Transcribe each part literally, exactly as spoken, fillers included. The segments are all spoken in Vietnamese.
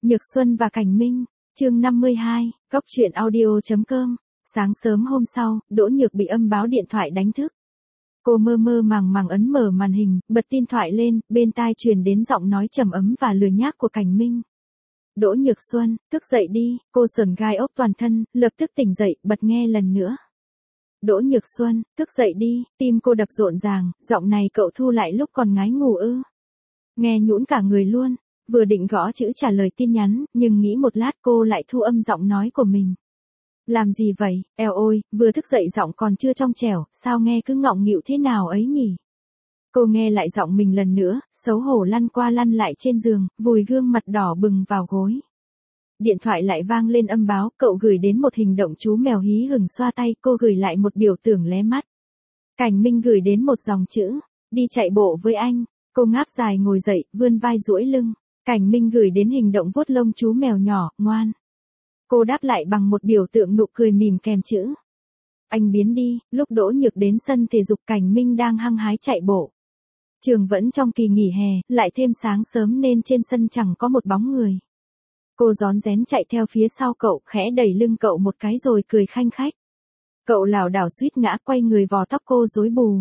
Nhược Xuân và Cảnh Minh, chương năm mươi hai, Cóc truyện audio chấm com. Sáng sớm hôm sau, Đỗ Nhược bị âm báo điện thoại đánh thức. Cô mơ mơ màng màng ấn mở màn hình, bật tin thoại lên, bên tai truyền đến giọng nói trầm ấm và lười nhác của Cảnh Minh. Đỗ Nhược Xuân, thức dậy đi, cô sởn gai ốc toàn thân, lập tức tỉnh dậy, bật nghe lần nữa. Đỗ Nhược Xuân, thức dậy đi, tim cô đập rộn ràng, giọng này cậu thu lại lúc còn ngái ngủ ư. Nghe nhũn cả người luôn, vừa định gõ chữ trả lời tin nhắn, nhưng nghĩ một lát cô lại thu âm giọng nói của mình. Làm gì vậy, eo ôi, vừa thức dậy giọng còn chưa trong trẻo, sao nghe cứ ngọng nghịu thế nào ấy nhỉ? Cô nghe lại giọng mình lần nữa, xấu hổ lăn qua lăn lại trên giường, vùi gương mặt đỏ bừng vào gối. Điện thoại lại vang lên âm báo, cậu gửi đến một hình động chú mèo hí hửng xoa tay, cô gửi lại một biểu tượng lé mắt. Cảnh Minh gửi đến một dòng chữ, đi chạy bộ với anh. Cô ngáp dài ngồi dậy, vươn vai duỗi lưng. Cảnh Minh gửi đến hình động vuốt lông chú mèo nhỏ, ngoan. Cô đáp lại bằng một biểu tượng nụ cười mỉm kèm chữ. Anh biến đi, lúc Đỗ Nhược đến sân thể dục Cảnh Minh đang hăng hái chạy bộ. Trường vẫn trong kỳ nghỉ hè, lại thêm sáng sớm nên trên sân chẳng có một bóng người. Cô rón rén chạy theo phía sau cậu, khẽ đẩy lưng cậu một cái rồi cười khanh khách. Cậu lảo đảo suýt ngã, quay người vò tóc cô rối bù.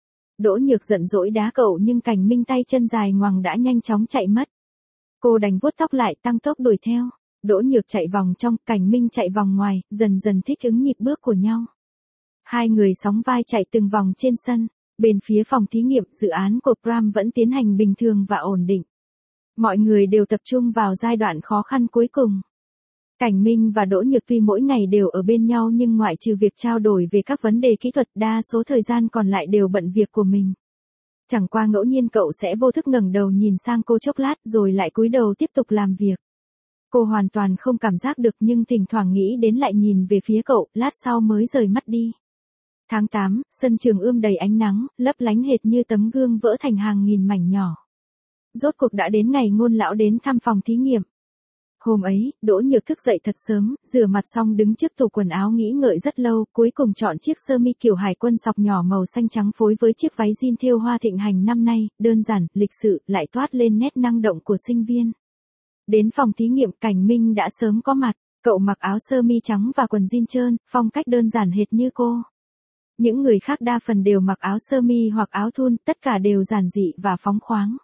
Đỗ Nhược giận dỗi đá cậu nhưng Cảnh Minh tay chân dài ngoằng đã nhanh chóng chạy mất. Cô đành vuốt tóc lại tăng tốc đuổi theo. Đỗ Nhược chạy vòng trong, Cảnh Minh chạy vòng ngoài, dần dần thích ứng nhịp bước của nhau. Hai người sóng vai chạy từng vòng trên sân. Bên phía phòng thí nghiệm, dự án của Pram vẫn tiến hành bình thường và ổn định. Mọi người đều tập trung vào giai đoạn khó khăn cuối cùng. Cảnh Minh và Đỗ Nhược tuy mỗi ngày đều ở bên nhau nhưng ngoại trừ việc trao đổi về các vấn đề kỹ thuật, đa số thời gian còn lại đều bận việc của mình. Chẳng qua ngẫu nhiên cậu sẽ vô thức ngẩng đầu nhìn sang cô chốc lát rồi lại cúi đầu tiếp tục làm việc. Cô hoàn toàn không cảm giác được nhưng thỉnh thoảng nghĩ đến lại nhìn về phía cậu, lát sau mới rời mắt đi. Tháng tám, sân trường ươm đầy ánh nắng, lấp lánh hệt như tấm gương vỡ thành hàng nghìn mảnh nhỏ. Rốt cuộc đã đến ngày Ngôn lão đến thăm phòng thí nghiệm. Hôm ấy, Đỗ Nhược thức dậy thật sớm, rửa mặt xong đứng trước tủ quần áo nghĩ ngợi rất lâu, cuối cùng chọn chiếc sơ mi kiểu hải quân sọc nhỏ màu xanh trắng phối với chiếc váy jean thêu hoa thịnh hành năm nay, đơn giản, lịch sự, lại toát lên nét năng động của sinh viên. Đến phòng thí nghiệm, Cảnh Minh đã sớm có mặt, cậu mặc áo sơ mi trắng và quần jean trơn, phong cách đơn giản hệt như cô. Những người khác đa phần đều mặc áo sơ mi hoặc áo thun, tất cả đều giản dị và phóng khoáng.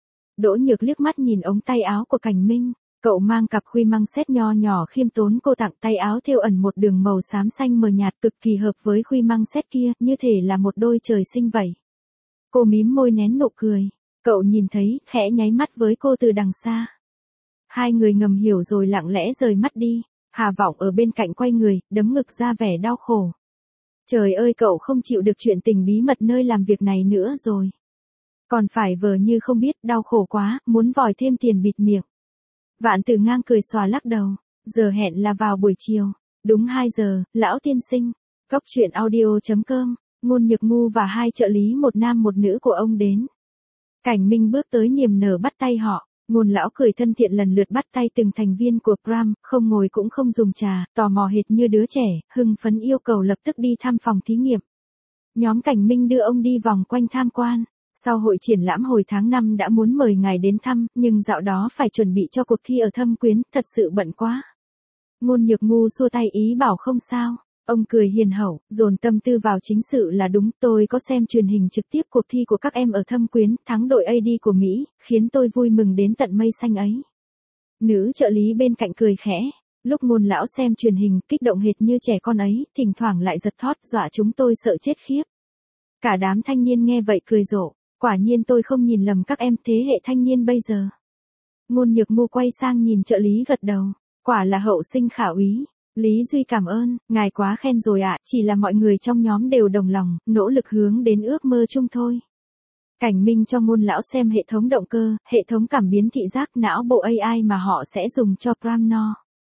Đỗ Nhược liếc mắt nhìn ống tay áo của Cảnh Minh. Cậu mang cặp khuy măng xét nho nhỏ khiêm tốn, cô tặng tay áo thêu ẩn một đường màu xám xanh mờ nhạt cực kỳ hợp với khuy măng xét kia, như thể là một đôi trời sinh vậy. Cô mím môi nén nụ cười. Cậu nhìn thấy, khẽ nháy mắt với cô từ đằng xa. Hai người ngầm hiểu rồi lặng lẽ rời mắt đi. Hà Vọng ở bên cạnh quay người, đấm ngực ra vẻ đau khổ. Trời ơi, cậu không chịu được chuyện tình bí mật nơi làm việc này nữa rồi. Còn phải vờ như không biết, đau khổ quá, muốn vòi thêm tiền bịt miệng. Vạn Tử Ngang cười xòa lắc đầu, giờ hẹn là vào buổi chiều, đúng hai giờ, lão tiên sinh. Cóc truyện audio chấm com, Ngôn Nhược Ngu và hai trợ lý một nam một nữ của ông đến. Cảnh Minh bước tới niềm nở bắt tay họ, Ngôn lão cười thân thiện lần lượt bắt tay từng thành viên của Pram, không ngồi cũng không dùng trà, tò mò hệt như đứa trẻ, hưng phấn yêu cầu lập tức đi thăm phòng thí nghiệm. Nhóm Cảnh Minh đưa ông đi vòng quanh tham quan. Sau hội triển lãm hồi tháng năm đã muốn mời ngài đến thăm, nhưng dạo đó phải chuẩn bị cho cuộc thi ở Thâm Quyến, thật sự bận quá. Ngôn Nhược Ngu xua tay ý bảo không sao. Ông cười hiền hậu, dồn tâm tư vào chính sự là đúng, tôi có xem truyền hình trực tiếp cuộc thi của các em ở Thâm Quyến, thắng đội a đê của Mỹ, khiến tôi vui mừng đến tận mây xanh ấy. Nữ trợ lý bên cạnh cười khẽ, lúc Ngôn lão xem truyền hình, kích động hệt như trẻ con ấy, thỉnh thoảng lại giật thót, dọa chúng tôi sợ chết khiếp. Cả đám thanh niên nghe vậy cười rộ. Quả nhiên tôi không nhìn lầm các em thế hệ thanh niên bây giờ. Ngôn Nhược Ngu quay sang nhìn trợ lý gật đầu. Quả là hậu sinh khả úy. Lý Duy cảm ơn, ngài quá khen rồi ạ, chỉ là mọi người trong nhóm đều đồng lòng, nỗ lực hướng đến ước mơ chung thôi. Cảnh Minh cho Ngôn lão xem hệ thống động cơ, hệ thống cảm biến thị giác não bộ a i mà họ sẽ dùng cho Pram No.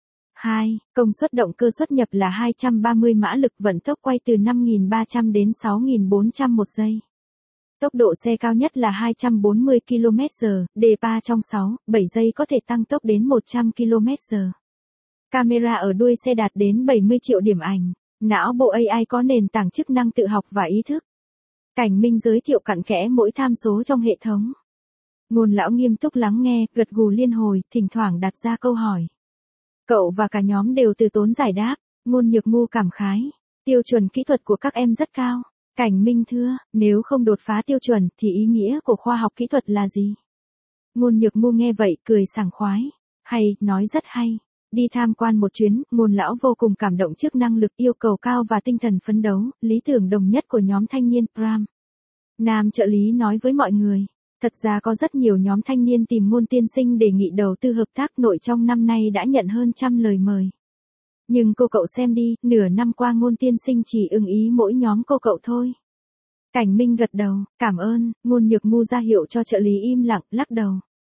hai. Công suất động cơ xuất nhập là hai trăm ba mươi mã lực, vận tốc quay từ năm nghìn ba trăm đến sáu nghìn bốn trăm một giây. Tốc độ xe cao nhất là hai trăm bốn mươi ki lô mét giờ, đề pa trong sáu, bảy giây có thể tăng tốc đến một trăm ki lô mét giờ. Camera ở đuôi xe đạt đến bảy mươi triệu điểm ảnh. Não bộ a i có nền tảng chức năng tự học và ý thức. Cảnh Minh giới thiệu cặn kẽ mỗi tham số trong hệ thống. Ngôn lão nghiêm túc lắng nghe, gật gù liên hồi, thỉnh thoảng đặt ra câu hỏi. Cậu và cả nhóm đều từ tốn giải đáp. Ngôn Nhược Ngu cảm khái. Tiêu chuẩn kỹ thuật của các em rất cao. Cảnh Minh thưa, nếu không đột phá tiêu chuẩn thì ý nghĩa của khoa học kỹ thuật là gì? Ngôn Nhược Ngu nghe vậy cười sảng khoái. Hay, nói rất hay. Đi tham quan một chuyến, Ngôn lão vô cùng cảm động trước năng lực yêu cầu cao và tinh thần phấn đấu, lý tưởng đồng nhất của nhóm thanh niên Pram. Nam trợ lý nói với mọi người. Thật ra có rất nhiều nhóm thanh niên tìm Ngôn tiên sinh đề nghị đầu tư hợp tác nội trong năm nay đã nhận hơn trăm lời mời. Nhưng cô cậu xem đi, nửa năm qua Ngôn tiên sinh chỉ ưng ý mỗi nhóm cô cậu thôi. Cảnh Minh gật đầu, cảm ơn. Ngôn Nhược Ngu ra hiệu cho trợ lý im lặng, lắc đầu.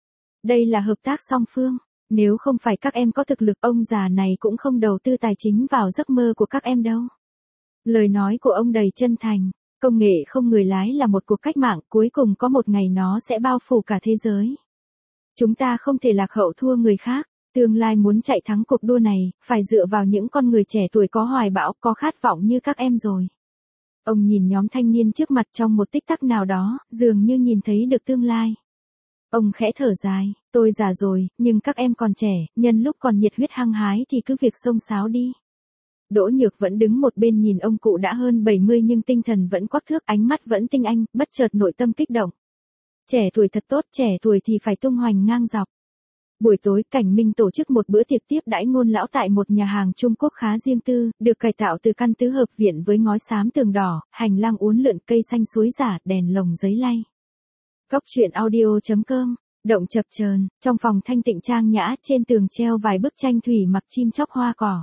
Đây là hợp tác song phương. Nếu không phải các em có thực lực, ông già này cũng không đầu tư tài chính vào giấc mơ của các em đâu. Lời nói của ông đầy chân thành. Công nghệ không người lái là một cuộc cách mạng, cuối cùng có một ngày nó sẽ bao phủ cả thế giới. Chúng ta không thể lạc hậu thua người khác. Tương lai muốn chạy thắng cuộc đua này, phải dựa vào những con người trẻ tuổi có hoài bão, có khát vọng như các em rồi. Ông nhìn nhóm thanh niên trước mặt trong một tích tắc nào đó, dường như nhìn thấy được tương lai. Ông khẽ thở dài, tôi già rồi, nhưng các em còn trẻ, nhân lúc còn nhiệt huyết hăng hái thì cứ việc xông xáo đi. Đỗ Nhược vẫn đứng một bên nhìn ông cụ đã hơn bảy mươi nhưng tinh thần vẫn quắc thước, ánh mắt vẫn tinh anh, bất chợt nội tâm kích động. Trẻ tuổi thật tốt, trẻ tuổi thì phải tung hoành ngang dọc. Buổi tối, Cảnh Minh tổ chức một bữa tiệc tiếp đãi Ngôn lão tại một nhà hàng Trung Quốc khá riêng tư, được cải tạo từ căn tứ hợp viện với ngói xám tường đỏ, hành lang uốn lượn, cây xanh suối rả, đèn lồng giấy lay. Góc truyện audio chấm com, động chập chờn, trong phòng thanh tịnh trang nhã, trên tường treo vài bức tranh thủy mặc chim chóc hoa cỏ.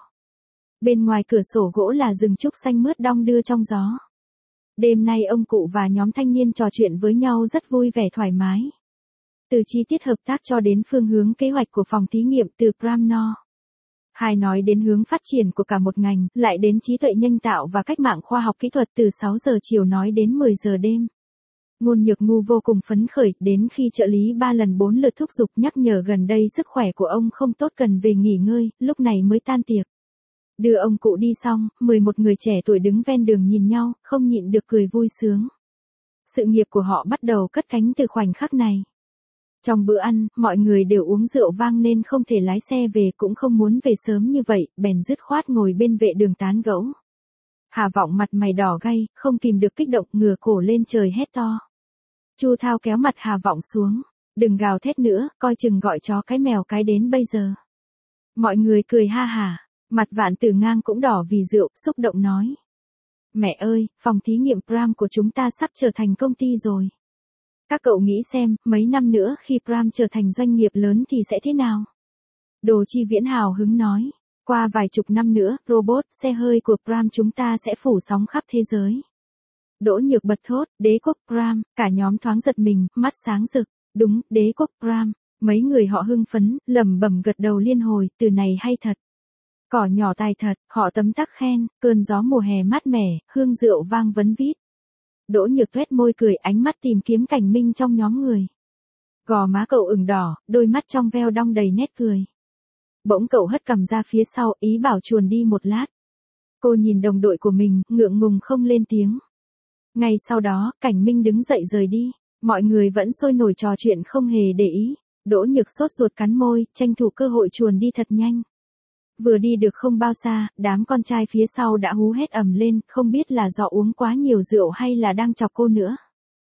Bên ngoài cửa sổ gỗ là rừng trúc xanh mướt đong đưa trong gió. Đêm nay ông cụ và nhóm thanh niên trò chuyện với nhau rất vui vẻ thoải mái. Từ chi tiết hợp tác cho đến phương hướng kế hoạch của phòng thí nghiệm từ Pramno. Hai nói đến hướng phát triển của cả một ngành, lại đến trí tuệ nhân tạo và cách mạng khoa học kỹ thuật từ sáu giờ chiều nói đến mười giờ đêm. Ngôn Nhược Ngu vô cùng phấn khởi, đến khi trợ lý ba lần bốn lượt thúc giục nhắc nhở gần đây sức khỏe của ông không tốt cần về nghỉ ngơi, lúc này mới tan tiệc. Đưa ông cụ đi xong, mười một người trẻ tuổi đứng ven đường nhìn nhau, không nhịn được cười vui sướng. Sự nghiệp của họ bắt đầu cất cánh từ khoảnh khắc này. Trong bữa ăn, mọi người đều uống rượu vang nên không thể lái xe về, cũng không muốn về sớm như vậy, bèn dứt khoát ngồi bên vệ đường tán gẫu. Hà Vọng mặt mày đỏ gay, không kìm được kích động, ngửa cổ lên trời hét to. Chu Thao kéo mặt Hà Vọng xuống. Đừng gào thét nữa, coi chừng gọi chó cái mèo cái đến bây giờ. Mọi người cười ha hả, mặt Vạn Tử Ngang cũng đỏ vì rượu, xúc động nói. Mẹ ơi, phòng thí nghiệm Pram của chúng ta sắp trở thành công ty rồi. Các cậu nghĩ xem, mấy năm nữa khi Pram trở thành doanh nghiệp lớn thì sẽ thế nào? Đồ Chi Viễn hào hứng nói. Qua vài chục năm nữa, robot, xe hơi của Pram chúng ta sẽ phủ sóng khắp thế giới. Đỗ Nhược bật thốt, đế quốc Pram, cả nhóm thoáng giật mình, mắt sáng rực. Đúng, đế quốc Pram. Mấy người họ hưng phấn, lẩm bẩm gật đầu liên hồi, từ này hay thật. Cỏ nhỏ tài thật, họ tấm tắc khen, cơn gió mùa hè mát mẻ, hương rượu vang vấn vít. Đỗ Nhược tuét môi cười, ánh mắt tìm kiếm Cảnh Minh trong nhóm người. Gò má cậu ửng đỏ, đôi mắt trong veo đong đầy nét cười. Bỗng cậu hất cằm ra phía sau, ý bảo chuồn đi một lát. Cô nhìn đồng đội của mình, ngượng ngùng không lên tiếng. Ngay sau đó, Cảnh Minh đứng dậy rời đi. Mọi người vẫn sôi nổi trò chuyện không hề để ý. Đỗ Nhược sốt ruột cắn môi, tranh thủ cơ hội chuồn đi thật nhanh. Vừa đi được không bao xa, đám con trai phía sau đã hú hét ầm lên, không biết là do uống quá nhiều rượu hay là đang chọc cô nữa.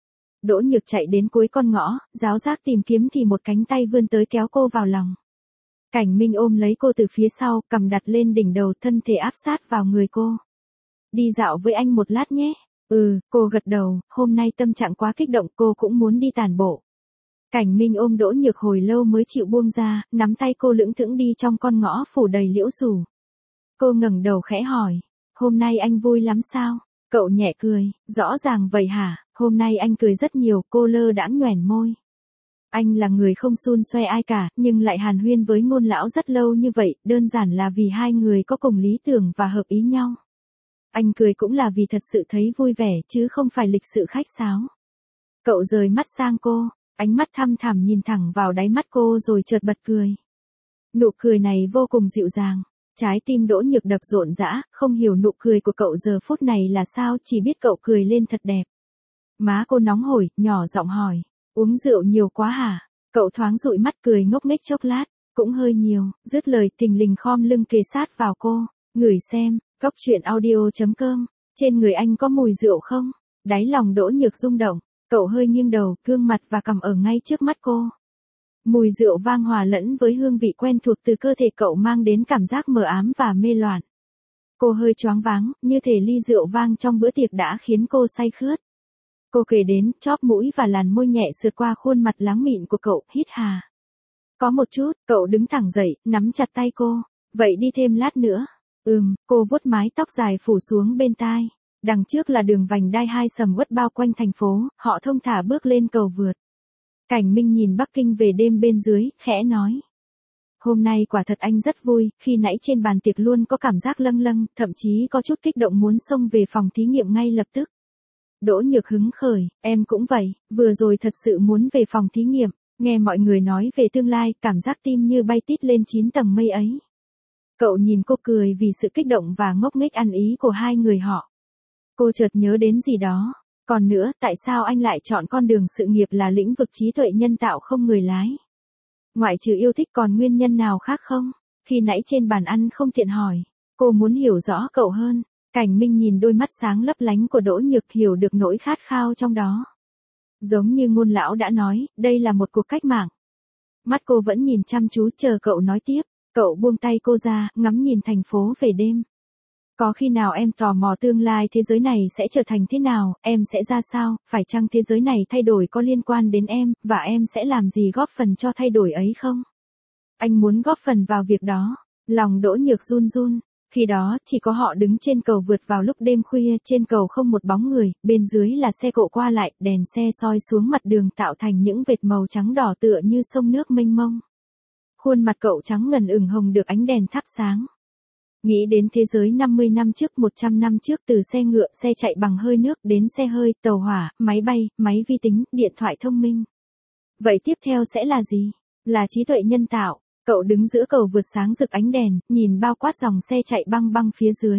Đỗ Nhược chạy đến cuối con ngõ, ráo rác tìm kiếm thì một cánh tay vươn tới kéo cô vào lòng. Cảnh Minh ôm lấy cô từ phía sau, cầm đặt lên đỉnh đầu, thân thể áp sát vào người cô. Đi dạo với anh một lát nhé. Ừ, cô gật đầu, hôm nay tâm trạng quá kích động, cô cũng muốn đi tản bộ. Cảnh Minh ôm Đỗ Nhược hồi lâu mới chịu buông ra, nắm tay cô lững thững đi trong con ngõ phủ đầy liễu rủ. Cô ngẩng đầu khẽ hỏi, hôm nay anh vui lắm sao? Cậu nhẹ cười, rõ ràng vậy hả? Hôm nay anh cười rất nhiều, cô lơ đãng nhoẻn môi. Anh là người không xun xoe ai cả, nhưng lại hàn huyên với Ngôn lão rất lâu như vậy, đơn giản là vì hai người có cùng lý tưởng và hợp ý nhau. Anh cười cũng là vì thật sự thấy vui vẻ chứ không phải lịch sự khách sáo. Cậu rời mắt sang cô, ánh mắt thăm thẳm nhìn thẳng vào đáy mắt cô rồi chợt bật cười. Nụ cười này vô cùng dịu dàng. Trái tim Đỗ Nhược đập rộn rã, không hiểu nụ cười của cậu giờ phút này là sao, chỉ biết cậu cười lên thật đẹp. Má cô nóng hổi, nhỏ giọng hỏi. Uống rượu nhiều quá hả? Cậu thoáng dụi mắt cười ngốc nghếch chốc lát, cũng hơi nhiều, dứt lời thình lình khom lưng kề sát vào cô, ngửi xem, cốc truyện audio.com, trên người anh có mùi rượu không? Đáy lòng Đỗ Nhược rung động, cậu hơi nghiêng đầu, gương mặt và cằm ở ngay trước mắt cô. Mùi rượu vang hòa lẫn với hương vị quen thuộc từ cơ thể cậu mang đến cảm giác mờ ám và mê loạn. Cô hơi choáng váng, như thể ly rượu vang trong bữa tiệc đã khiến cô say khướt. Cô kề đến, chóp mũi và làn môi nhẹ sượt qua khuôn mặt láng mịn của cậu, hít hà. Có một chút, cậu đứng thẳng dậy, nắm chặt tay cô. Vậy đi thêm lát nữa. Ừm, cô vuốt mái tóc dài phủ xuống bên tai. Đằng trước là đường vành đai hai sầm uất bao quanh thành phố, họ thong thả bước lên cầu vượt. Cảnh Minh nhìn Bắc Kinh về đêm bên dưới, khẽ nói. Hôm nay quả thật anh rất vui, khi nãy trên bàn tiệc luôn có cảm giác lâng lâng, thậm chí có chút kích động muốn xông về phòng thí nghiệm ngay lập tức. Đỗ Nhược hứng khởi, em cũng vậy, vừa rồi thật sự muốn về phòng thí nghiệm, nghe mọi người nói về tương lai, cảm giác tim như bay tít lên chín tầng mây ấy. Cậu nhìn cô cười vì sự kích động và ngốc nghếch ăn ý của hai người họ. Cô chợt nhớ đến gì đó. Còn nữa, tại sao anh lại chọn con đường sự nghiệp là lĩnh vực trí tuệ nhân tạo không người lái? Ngoại trừ yêu thích còn nguyên nhân nào khác không? Khi nãy trên bàn ăn không tiện hỏi. Cô muốn hiểu rõ cậu hơn. Cảnh Minh nhìn đôi mắt sáng lấp lánh của Đỗ Nhược, hiểu được nỗi khát khao trong đó. Giống như ngôn lão đã nói, đây là một cuộc cách mạng. Mắt cô vẫn nhìn chăm chú chờ cậu nói tiếp. Cậu buông tay cô ra, ngắm nhìn thành phố về đêm. Có khi nào em tò mò tương lai thế giới này sẽ trở thành thế nào, em sẽ ra sao, phải chăng thế giới này thay đổi có liên quan đến em, và em sẽ làm gì góp phần cho thay đổi ấy không? Anh muốn góp phần vào việc đó. Lòng Đỗ Nhược run run. Khi đó, chỉ có họ đứng trên cầu vượt vào lúc đêm khuya, trên cầu không một bóng người, bên dưới là xe cộ qua lại, đèn xe soi xuống mặt đường tạo thành những vệt màu trắng đỏ tựa như sông nước mênh mông. Khuôn mặt cậu trắng ngần ửng hồng được ánh đèn thắp sáng. Nghĩ đến thế giới năm mươi năm trước, một trăm năm trước, từ xe ngựa, xe chạy bằng hơi nước đến xe hơi, tàu hỏa, máy bay, máy vi tính, điện thoại thông minh. Vậy tiếp theo sẽ là gì? Là trí tuệ nhân tạo. Cậu đứng giữa cầu vượt sáng rực ánh đèn, nhìn bao quát dòng xe chạy băng băng phía dưới.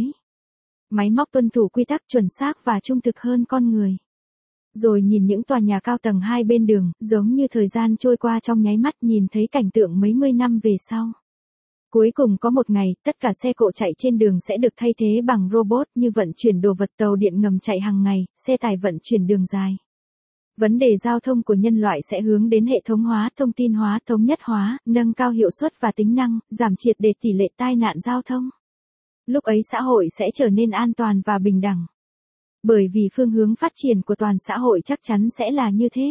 Máy móc tuân thủ quy tắc chuẩn xác và trung thực hơn con người. Rồi nhìn những tòa nhà cao tầng hai bên đường, giống như thời gian trôi qua trong nháy mắt, nhìn thấy cảnh tượng mấy mươi năm về sau. Cuối cùng có một ngày, tất cả xe cộ chạy trên đường sẽ được thay thế bằng robot, như vận chuyển đồ vật, tàu điện ngầm chạy hàng ngày, xe tải vận chuyển đường dài. Vấn đề giao thông của nhân loại sẽ hướng đến hệ thống hóa, thông tin hóa, thống nhất hóa, nâng cao hiệu suất và tính năng, giảm triệt để tỷ lệ tai nạn giao thông. Lúc ấy xã hội sẽ trở nên an toàn và bình đẳng. Bởi vì phương hướng phát triển của toàn xã hội chắc chắn sẽ là như thế.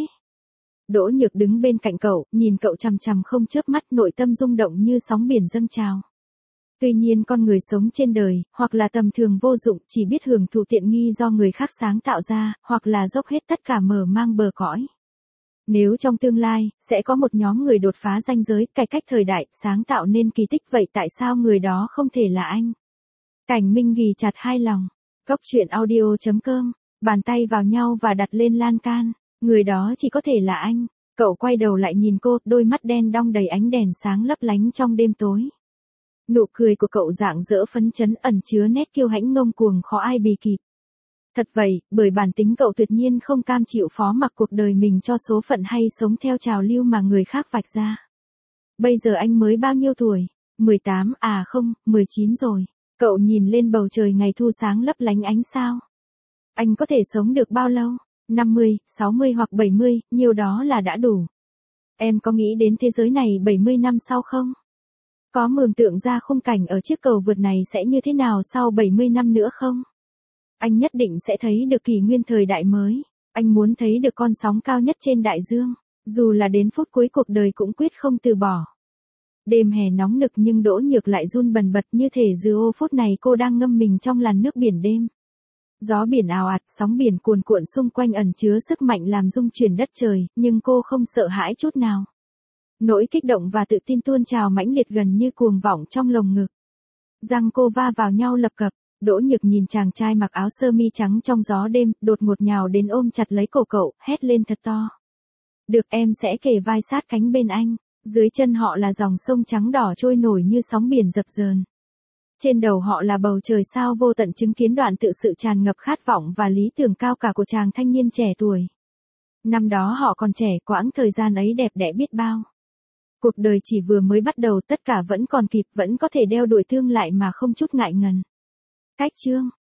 Đỗ Nhược đứng bên cạnh cậu, nhìn cậu chằm chằm không chớp mắt, nội tâm rung động như sóng biển dâng trào. Tuy nhiên con người sống trên đời, hoặc là tầm thường vô dụng, chỉ biết hưởng thụ tiện nghi do người khác sáng tạo ra, hoặc là dốc hết tất cả mở mang bờ cõi. Nếu trong tương lai, sẽ có một nhóm người đột phá ranh giới, cải cách thời đại, sáng tạo nên kỳ tích, vậy tại sao người đó không thể là anh? Cảnh Minh ghì chặt hai lòng. Cốc truyện audio.com, bàn tay vào nhau và đặt lên lan can. Người đó chỉ có thể là anh. Cậu quay đầu lại nhìn cô, đôi mắt đen đong đầy ánh đèn sáng lấp lánh trong đêm tối. Nụ cười của cậu rạng rỡ phấn chấn, ẩn chứa nét kiêu hãnh ngông cuồng khó ai bì kịp. Thật vậy, bởi bản tính cậu tuyệt nhiên không cam chịu phó mặc cuộc đời mình cho số phận hay sống theo trào lưu mà người khác vạch ra. Bây giờ anh mới bao nhiêu tuổi? mười tám, à không, mười chín rồi. Cậu nhìn lên bầu trời ngày thu sáng lấp lánh ánh sao. Anh có thể sống được bao lâu? năm mươi, sáu mươi hoặc bảy mươi, nhiều đó là đã đủ. Em có nghĩ đến thế giới này bảy mươi năm sau không? Có mường tượng ra khung cảnh ở chiếc cầu vượt này sẽ như thế nào sau bảy mươi năm nữa không? Anh nhất định sẽ thấy được kỷ nguyên thời đại mới. Anh muốn thấy được con sóng cao nhất trên đại dương. Dù là đến phút cuối cuộc đời cũng quyết không từ bỏ. Đêm hè nóng nực nhưng Đỗ Nhược lại run bần bật, như thể giờ phút này cô đang ngâm mình trong làn nước biển đêm. Gió biển ào ạt, sóng biển cuồn cuộn xung quanh ẩn chứa sức mạnh làm rung chuyển đất trời, nhưng cô không sợ hãi chút nào. Nỗi kích động và tự tin tuôn trào mãnh liệt gần như cuồng vọng trong lồng ngực. Răng cô va vào nhau lập cập. Đỗ Nhược nhìn chàng trai mặc áo sơ mi trắng trong gió đêm, đột ngột nhào đến ôm chặt lấy cổ cậu, hét lên thật to. Được, em sẽ kề vai sát cánh bên anh. Dưới chân họ là dòng sông trắng đỏ trôi nổi như sóng biển dập dờn. Trên đầu họ là bầu trời sao vô tận, chứng kiến đoạn tự sự tràn ngập khát vọng và lý tưởng cao cả của chàng thanh niên trẻ tuổi. Năm đó họ còn trẻ, quãng thời gian ấy đẹp đẽ biết bao. Cuộc đời chỉ vừa mới bắt đầu, tất cả vẫn còn kịp, vẫn có thể đeo đuổi thương lại mà không chút ngại ngần. Cách chương